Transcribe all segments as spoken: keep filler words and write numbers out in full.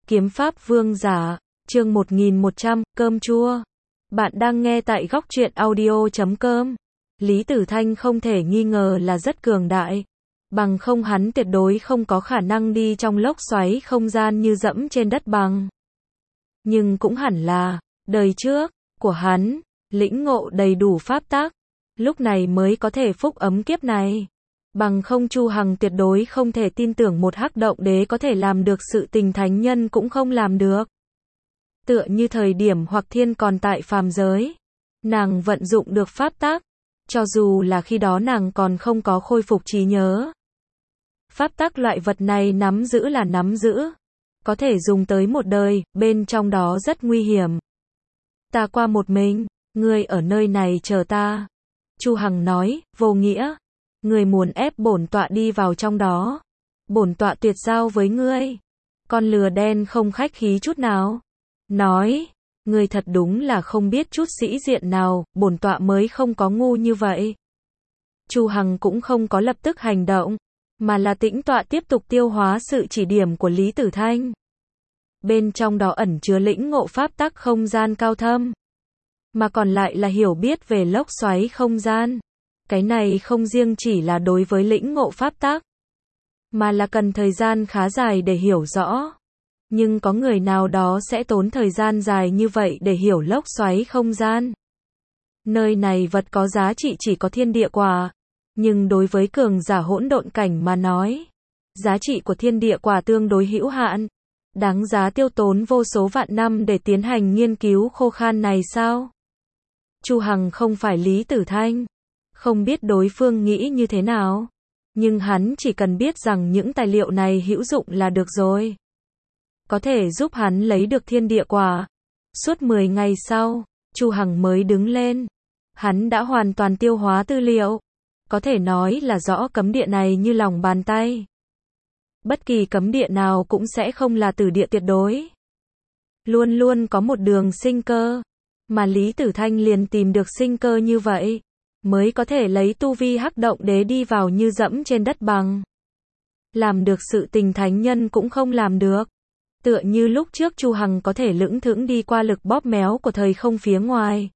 Kiếm pháp vương giả, chương một nghìn một trăm, cơm chua. Bạn đang nghe tại góc truyện audio chấm com. Lý Tử Thanh không thể nghi ngờ là rất cường đại. Bằng không hắn tuyệt đối không có khả năng đi trong lốc xoáy không gian như dẫm trên đất bằng. Nhưng cũng hẳn là, đời trước, của hắn, lĩnh ngộ đầy đủ pháp tắc, lúc này mới có thể phúc ấm kiếp này. Bằng không Chu Hằng tuyệt đối không thể tin tưởng một hắc động đế có thể làm được sự tình thánh nhân cũng không làm được. Tựa như thời điểm Hoặc Thiên còn tại phàm giới, nàng vận dụng được pháp tắc, cho dù là khi đó nàng còn không có khôi phục trí nhớ. Pháp tắc loại vật này nắm giữ là nắm giữ, có thể dùng tới một đời, bên trong đó rất nguy hiểm. Ta qua một mình, ngươi ở nơi này chờ ta. Chu Hằng nói, vô nghĩa. Ngươi muốn ép bổn tọa đi vào trong đó, bổn tọa tuyệt giao với ngươi. Con lừa đen không khách khí chút nào, nói, ngươi thật đúng là không biết chút sĩ diện nào, bổn tọa mới không có ngu như vậy. Chu Hằng cũng không có lập tức hành động, mà là tĩnh tọa tiếp tục tiêu hóa sự chỉ điểm của Lý Tử Thanh. Bên trong đó ẩn chứa lĩnh ngộ pháp tắc không gian cao thâm, mà còn lại là hiểu biết về lốc xoáy không gian. Cái này không riêng chỉ là đối với lĩnh ngộ pháp tắc, mà là cần thời gian khá dài để hiểu rõ. Nhưng có người nào đó sẽ tốn thời gian dài như vậy để hiểu lốc xoáy không gian. Nơi này vật có giá trị chỉ có thiên địa quả, nhưng đối với cường giả hỗn độn cảnh mà nói, giá trị của thiên địa quả tương đối hữu hạn. Đáng giá tiêu tốn vô số vạn năm để tiến hành nghiên cứu khô khan này sao? Chu Hằng không phải Lý Tử Thanh, không biết đối phương nghĩ như thế nào, nhưng hắn chỉ cần biết rằng những tài liệu này hữu dụng là được rồi. Có thể giúp hắn lấy được thiên địa quả. Suốt mười ngày sau, Chu Hằng mới đứng lên. Hắn đã hoàn toàn tiêu hóa tư liệu, có thể nói là rõ cấm địa này như lòng bàn tay. Bất kỳ cấm địa nào cũng sẽ không là tử địa tuyệt đối, luôn luôn có một đường sinh cơ, mà Lý Tử Thanh liền tìm được sinh cơ như vậy, mới có thể lấy tu vi hắc động đế đi vào như dẫm trên đất bằng. Làm được sự tình thánh nhân cũng không làm được. Tựa như lúc trước Chu Hằng có thể lững thững đi qua lực bóp méo của thời không phía ngoài.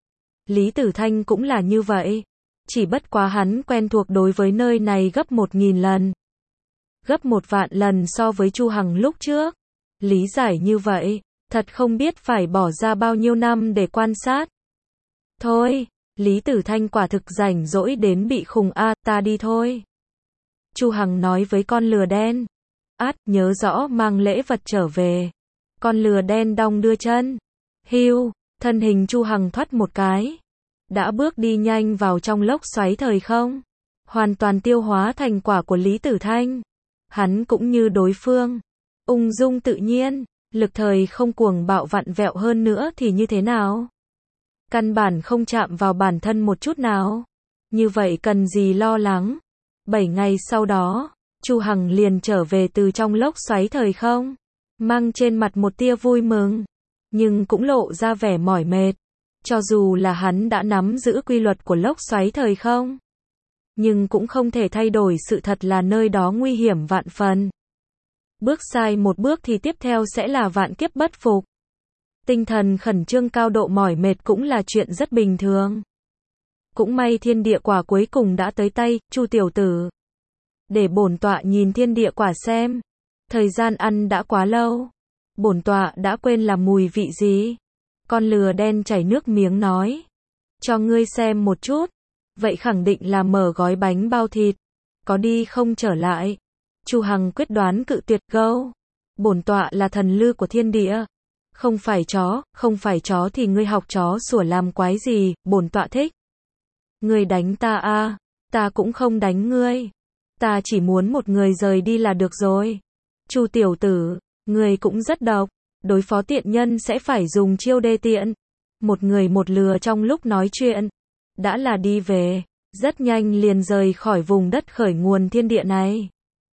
Lý Tử Thanh cũng là như vậy. Chỉ bất quá hắn quen thuộc đối với nơi này gấp một nghìn lần. Gấp một vạn lần so với Chu Hằng lúc trước. Lý giải như vậy, thật không biết phải bỏ ra bao nhiêu năm để quan sát. Thôi, Lý Tử Thanh quả thực rảnh rỗi đến bị khùng a, ta đi thôi. Chu Hằng nói với con lừa đen. Át, nhớ rõ mang lễ vật trở về. Con lừa đen đong đưa chân. Hiu, thân hình Chu Hằng thoát một cái, đã bước đi nhanh vào trong lốc xoáy thời không, hoàn toàn tiêu hóa thành quả của Lý Tử Thanh. Hắn cũng như đối phương, ung dung tự nhiên, lực thời không cuồng bạo vặn vẹo hơn nữa thì như thế nào? Căn bản không chạm vào bản thân một chút nào. Như vậy cần gì lo lắng? Bảy ngày sau đó, Chu Hằng liền trở về từ trong lốc xoáy thời không, mang trên mặt một tia vui mừng, nhưng cũng lộ ra vẻ mỏi mệt. Cho dù là hắn đã nắm giữ quy luật của lốc xoáy thời không, nhưng cũng không thể thay đổi sự thật là nơi đó nguy hiểm vạn phần. Bước sai một bước thì tiếp theo sẽ là vạn kiếp bất phục. Tinh thần khẩn trương cao độ mỏi mệt cũng là chuyện rất bình thường. Cũng may thiên địa quả cuối cùng đã tới tay, Chu tiểu tử. Để bổn tọa nhìn thiên địa quả xem. Thời gian ăn đã quá lâu. Bổn tọa đã quên là mùi vị gì. Con lừa đen chảy nước miếng nói. Cho ngươi xem một chút. Vậy khẳng định là mở gói bánh bao thịt. Có đi không trở lại. Chu Hằng quyết đoán cự tuyệt gâu. Bổn tọa là thần lư của thiên địa. Không phải chó, không phải chó thì ngươi học chó sủa làm quái gì, bổn tọa thích. Ngươi đánh ta a, ta cũng không đánh ngươi. Ta chỉ muốn một người rời đi là được rồi. Chu tiểu tử, ngươi cũng rất độc, đối phó tiện nhân sẽ phải dùng chiêu đê tiện. Một người một lừa trong lúc nói chuyện, đã là đi về, rất nhanh liền rời khỏi vùng đất khởi nguồn thiên địa này.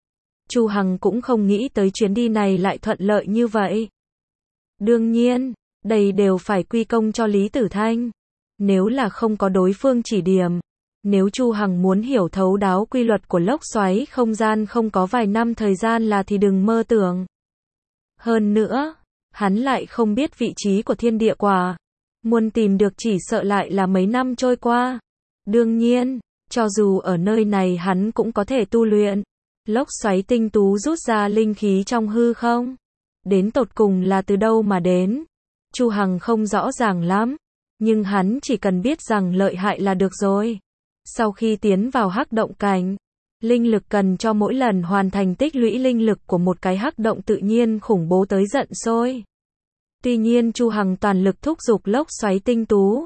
Chu Hằng cũng không nghĩ tới chuyến đi này lại thuận lợi như vậy. Đương nhiên, đây đều phải quy công cho Lý Tử Thanh. Nếu là không có đối phương chỉ điểm, nếu Chu Hằng muốn hiểu thấu đáo quy luật của lốc xoáy không gian không có vài năm thời gian là thì đừng mơ tưởng. Hơn nữa, hắn lại không biết vị trí của thiên địa quả. Muốn tìm được chỉ sợ lại là mấy năm trôi qua. Đương nhiên, cho dù ở nơi này hắn cũng có thể tu luyện. Lốc xoáy tinh tú rút ra linh khí trong hư không. Đến tột cùng là từ đâu mà đến. Chu Hằng không rõ ràng lắm. Nhưng hắn chỉ cần biết rằng lợi hại là được rồi. Sau khi tiến vào hắc động cảnh, linh lực cần cho mỗi lần hoàn thành tích lũy linh lực của một cái hắc động tự nhiên khủng bố tới giận sôi. Tuy nhiên Chu Hằng toàn lực thúc giục lốc xoáy tinh tú.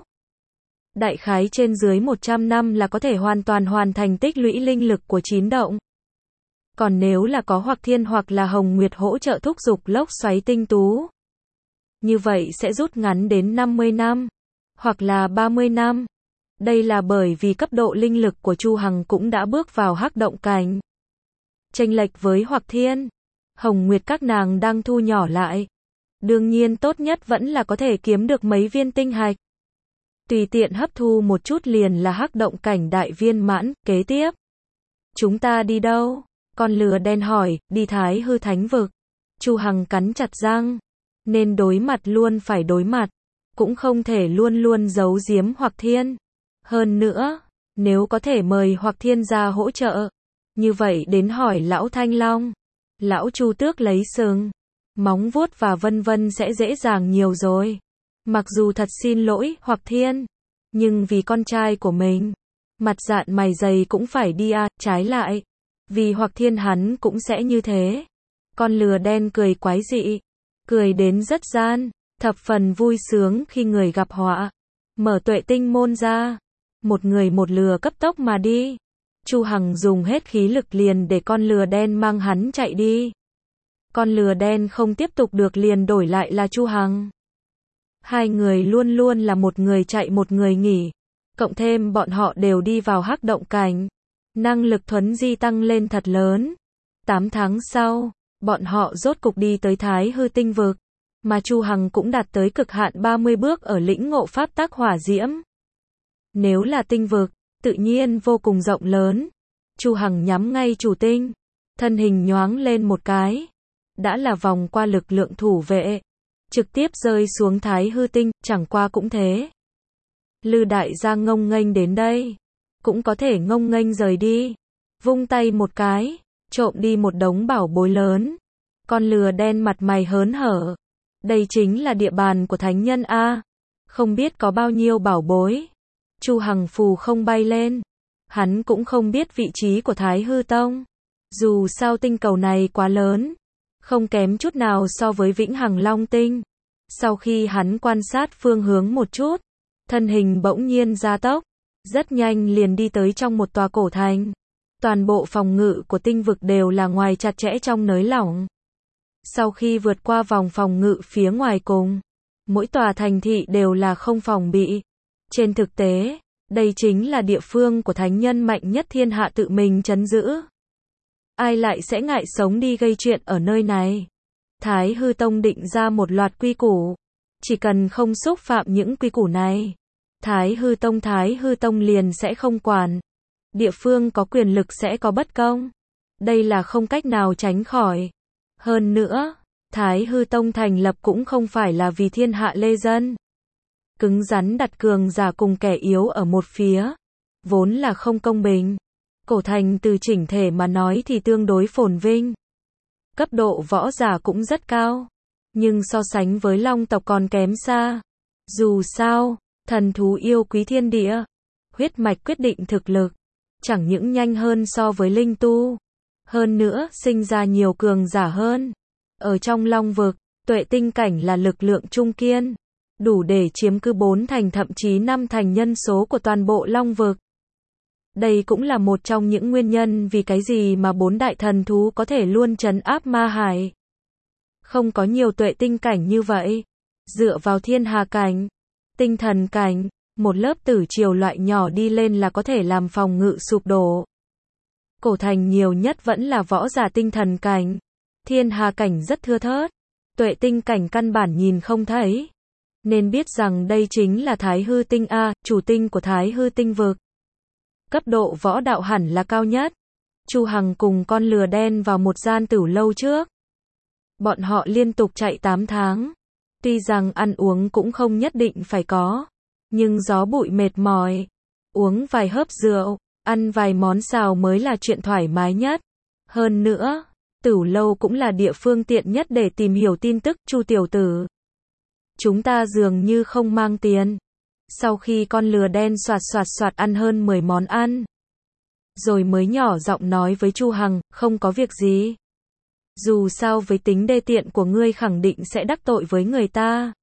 Đại khái trên dưới một trăm năm là có thể hoàn toàn hoàn thành tích lũy linh lực của chín động. Còn nếu là có hoặc thiên hoặc là hồng nguyệt hỗ trợ thúc giục lốc xoáy tinh tú, như vậy sẽ rút ngắn đến năm mươi năm, hoặc là ba mươi năm. Đây là bởi vì cấp độ linh lực của Chu Hằng cũng đã bước vào hắc động cảnh. Chênh lệch với hoặc thiên, hồng nguyệt các nàng đang thu nhỏ lại. Đương nhiên tốt nhất vẫn là có thể kiếm được mấy viên tinh hạch. Tùy tiện hấp thu một chút liền là hắc động cảnh đại viên mãn. Kế tiếp, chúng ta đi đâu? Con lừa đen hỏi. Đi Thái Hư Thánh Vực. Chu Hằng cắn chặt răng. Nên đối mặt luôn phải đối mặt. Cũng không thể luôn luôn giấu giếm hoặc thiên. Hơn nữa, nếu có thể mời hoặc thiên ra hỗ trợ. Như vậy đến hỏi lão Thanh Long. Lão Chu Tước lấy sừng, móng vuốt và vân vân sẽ dễ dàng nhiều rồi. Mặc dù thật xin lỗi hoặc thiên, nhưng vì con trai của mình, mặt dạn mày dày cũng phải đi à. Trái lại, vì hoặc thiên hắn cũng sẽ như thế. Con lừa đen cười quái dị, cười đến rất gian, thập phần vui sướng khi người gặp họa. Mở tuệ tinh môn ra, một người một lừa cấp tốc mà đi. Chu Hằng dùng hết khí lực liền để con lừa đen mang hắn chạy đi. Con lừa đen không tiếp tục được liền đổi lại là Chu Hằng. Hai người luôn luôn là một người chạy một người nghỉ. Cộng thêm bọn họ đều đi vào hắc động cảnh. Năng lực thuấn di tăng lên thật lớn. tám tháng sau, bọn họ rốt cục đi tới Thái Hư Tinh Vực. Mà Chu Hằng cũng đạt tới cực hạn ba mươi bước ở lĩnh ngộ pháp tắc hỏa diễm. Nếu là tinh vực, tự nhiên vô cùng rộng lớn. Chu Hằng nhắm ngay chủ tinh. Thân hình nhoáng lên một cái. Đã là vòng qua lực lượng thủ vệ. Trực tiếp rơi xuống Thái Hư Tinh, chẳng qua cũng thế. Lư đại gia ngông nghênh đến đây. Cũng có thể ngông nghênh rời đi. Vung tay một cái, trộm đi một đống bảo bối lớn. Con lừa đen mặt mày hớn hở. Đây chính là địa bàn của thánh nhân A. Không biết có bao nhiêu bảo bối. Chu Hằng phù không bay lên. Hắn cũng không biết vị trí của Thái Hư Tông. Dù sao tinh cầu này quá lớn. Không kém chút nào so với Vĩnh Hằng Long Tinh. Sau khi hắn quan sát phương hướng một chút, thân hình bỗng nhiên gia tốc. Rất nhanh liền đi tới trong một tòa cổ thành. Toàn bộ phòng ngự của tinh vực đều là ngoài chặt chẽ trong nới lỏng. Sau khi vượt qua vòng phòng ngự phía ngoài cùng, mỗi tòa thành thị đều là không phòng bị. Trên thực tế, đây chính là địa phương của thánh nhân mạnh nhất thiên hạ tự mình trấn giữ. Ai lại sẽ ngại sống đi gây chuyện ở nơi này? Thái Hư Tông định ra một loạt quy củ. Chỉ cần không xúc phạm những quy củ này, Thái Hư Tông Thái Hư Tông liền sẽ không quản. Địa phương có quyền lực sẽ có bất công. Đây là không cách nào tránh khỏi. Hơn nữa, Thái Hư Tông thành lập cũng không phải là vì thiên hạ lê dân. Cứng rắn đặt cường giả cùng kẻ yếu ở một phía. Vốn là không công bình. Cổ thành từ chỉnh thể mà nói thì tương đối phồn vinh. Cấp độ võ giả cũng rất cao. Nhưng so sánh với Long tộc còn kém xa. Dù sao, thần thú yêu quý thiên địa. Huyết mạch quyết định thực lực. Chẳng những nhanh hơn so với linh tu. Hơn nữa, sinh ra nhiều cường giả hơn. Ở trong Long vực, tuệ tinh cảnh là lực lượng trung kiên. Đủ để chiếm cứ bốn thành thậm chí năm thành nhân số của toàn bộ Long vực. Đây cũng là một trong những nguyên nhân vì cái gì mà bốn đại thần thú có thể luôn trấn áp ma hải. Không có nhiều tuệ tinh cảnh như vậy. Dựa vào thiên hà cảnh, tinh thần cảnh, một lớp tử triều loại nhỏ đi lên là có thể làm phòng ngự sụp đổ. Cổ thành nhiều nhất vẫn là võ giả tinh thần cảnh. Thiên hà cảnh rất thưa thớt. Tuệ tinh cảnh căn bản nhìn không thấy. Nên biết rằng đây chính là Thái Hư Tinh A, chủ tinh của Thái Hư Tinh vực. Cấp độ võ đạo hẳn là cao nhất. Chu Hằng cùng con lừa đen vào một gian tửu lâu trước. Bọn họ liên tục chạy tám tháng. Tuy rằng ăn uống cũng không nhất định phải có, nhưng gió bụi mệt mỏi, uống vài hớp rượu, ăn vài món xào mới là chuyện thoải mái nhất. Hơn nữa, Tửu lâu cũng là địa phương tiện nhất để tìm hiểu tin tức. Chu tiểu tử, chúng ta dường như không mang tiền. Sau khi con lừa đen soạt soạt soạt ăn hơn mười món ăn, rồi mới nhỏ giọng nói với Chu Hằng, không có việc gì. Dù sao với tính đê tiện của ngươi khẳng định sẽ đắc tội với người ta.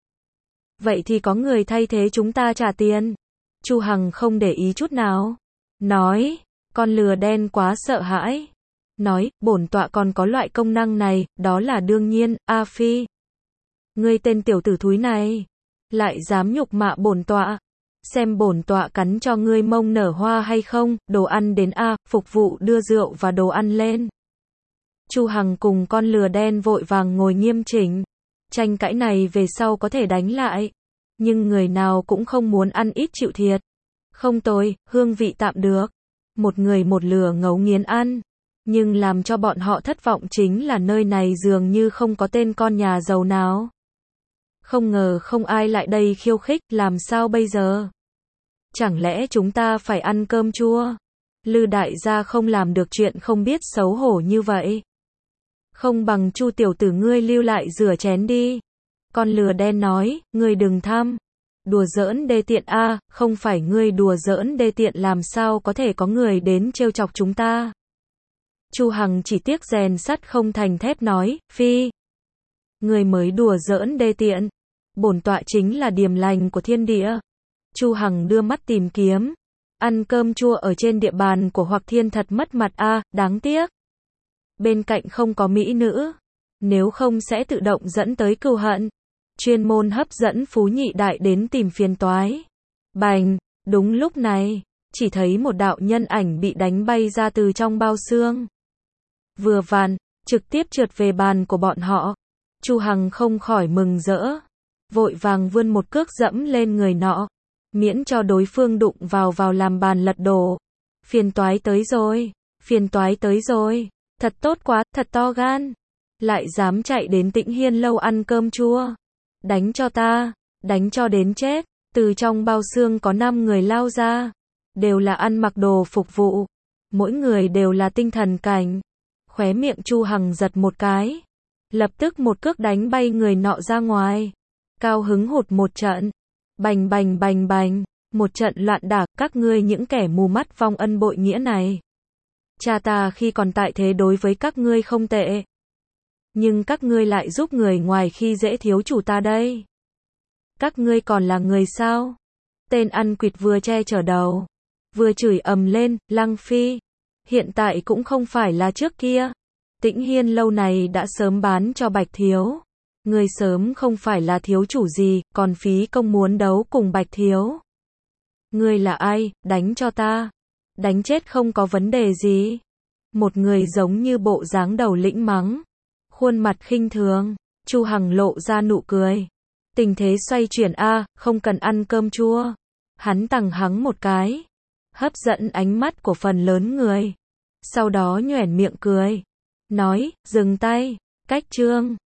Vậy thì có người thay thế chúng ta trả tiền. Chu Hằng không để ý chút nào. Nói, con lừa đen quá sợ hãi. Nói, bổn tọa còn có loại công năng này, đó là đương nhiên. A Phi, ngươi tên tiểu tử thúi này, lại dám nhục mạ bổn tọa. Xem bổn tọa cắn cho ngươi mông nở hoa hay không. Đồ ăn đến a, phục vụ đưa rượu và đồ ăn lên. Chu Hằng cùng con lừa đen vội vàng ngồi nghiêm chỉnh. Tranh cãi này về sau có thể đánh lại, nhưng người nào cũng không muốn ăn ít chịu thiệt. Không tồi, hương vị tạm được. Một người một lừa ngấu nghiến ăn. Nhưng làm cho bọn họ thất vọng chính là nơi này dường như không có tên con nhà giàu nào. Không ngờ không ai lại đây khiêu khích, làm sao bây giờ? Chẳng lẽ chúng ta phải ăn cơm chua? Lư đại gia không làm được chuyện không biết xấu hổ như vậy. Không bằng Chu tiểu tử ngươi lưu lại rửa chén đi. Con lừa đen nói, ngươi đừng tham. Đùa giỡn đê tiện a, à, không phải ngươi đùa giỡn đê tiện làm sao có thể có người đến trêu chọc chúng ta. Chu Hằng chỉ tiếc rèn sắt không thành thép nói, Phi, ngươi mới đùa giỡn đê tiện. Bổn tọa chính là điềm lành của thiên địa. Chu Hằng đưa mắt tìm kiếm. Ăn cơm chua ở trên địa bàn của Hoặc Thiên thật mất mặt a, à, đáng tiếc. Bên cạnh không có mỹ nữ, nếu không sẽ tự động dẫn tới cừu hận. Chuyên môn hấp dẫn phú nhị đại đến tìm phiền toái. Bành, đúng lúc này, chỉ thấy một đạo nhân ảnh bị đánh bay ra từ trong bao xương. Vừa vặn, trực tiếp trượt về bàn của bọn họ. Chu Hằng không khỏi mừng rỡ, vội vàng vươn một cước dẫm lên người nọ, miễn cho đối phương đụng vào vào làm bàn lật đổ. Phiền toái tới rồi, phiền toái tới rồi, thật tốt quá, thật to gan. Lại dám chạy đến Tĩnh Hiên lâu ăn cơm chua. Đánh cho ta, đánh cho đến chết. Từ trong bao xương có năm người lao ra, đều là ăn mặc đồ phục vụ, mỗi người đều là tinh thần cảnh. Khóe miệng Chu Hằng giật một cái, lập tức một cước đánh bay người nọ ra ngoài. Cao hứng hụt một trận, bành bành bành bành, một trận loạn đả. Các ngươi những kẻ mù mắt vong ân bội nghĩa này, cha ta khi còn tại thế đối với các ngươi không tệ, nhưng các ngươi lại giúp người ngoài khi dễ thiếu chủ ta đây. Các ngươi còn là người sao? Tên ăn quỵt vừa che chở đầu, vừa chửi ầm lên, Lăng Phi, hiện tại cũng không phải là trước kia. Tĩnh Hiên lâu này đã sớm bán cho Bạch Thiếu. Ngươi sớm không phải là thiếu chủ gì, còn phí công muốn đấu cùng Bạch Thiếu. Ngươi là ai, đánh cho ta. Đánh chết không có vấn đề gì. Một người giống như bộ dáng đầu lĩnh mắng, khuôn mặt khinh thường. Chu Hằng lộ ra nụ cười. Tình thế xoay chuyển a, à, không cần ăn cơm chua. Hắn tằng hắng một cái, hấp dẫn ánh mắt của phần lớn người. Sau đó nhoẻn miệng cười, nói, dừng tay, cách chương.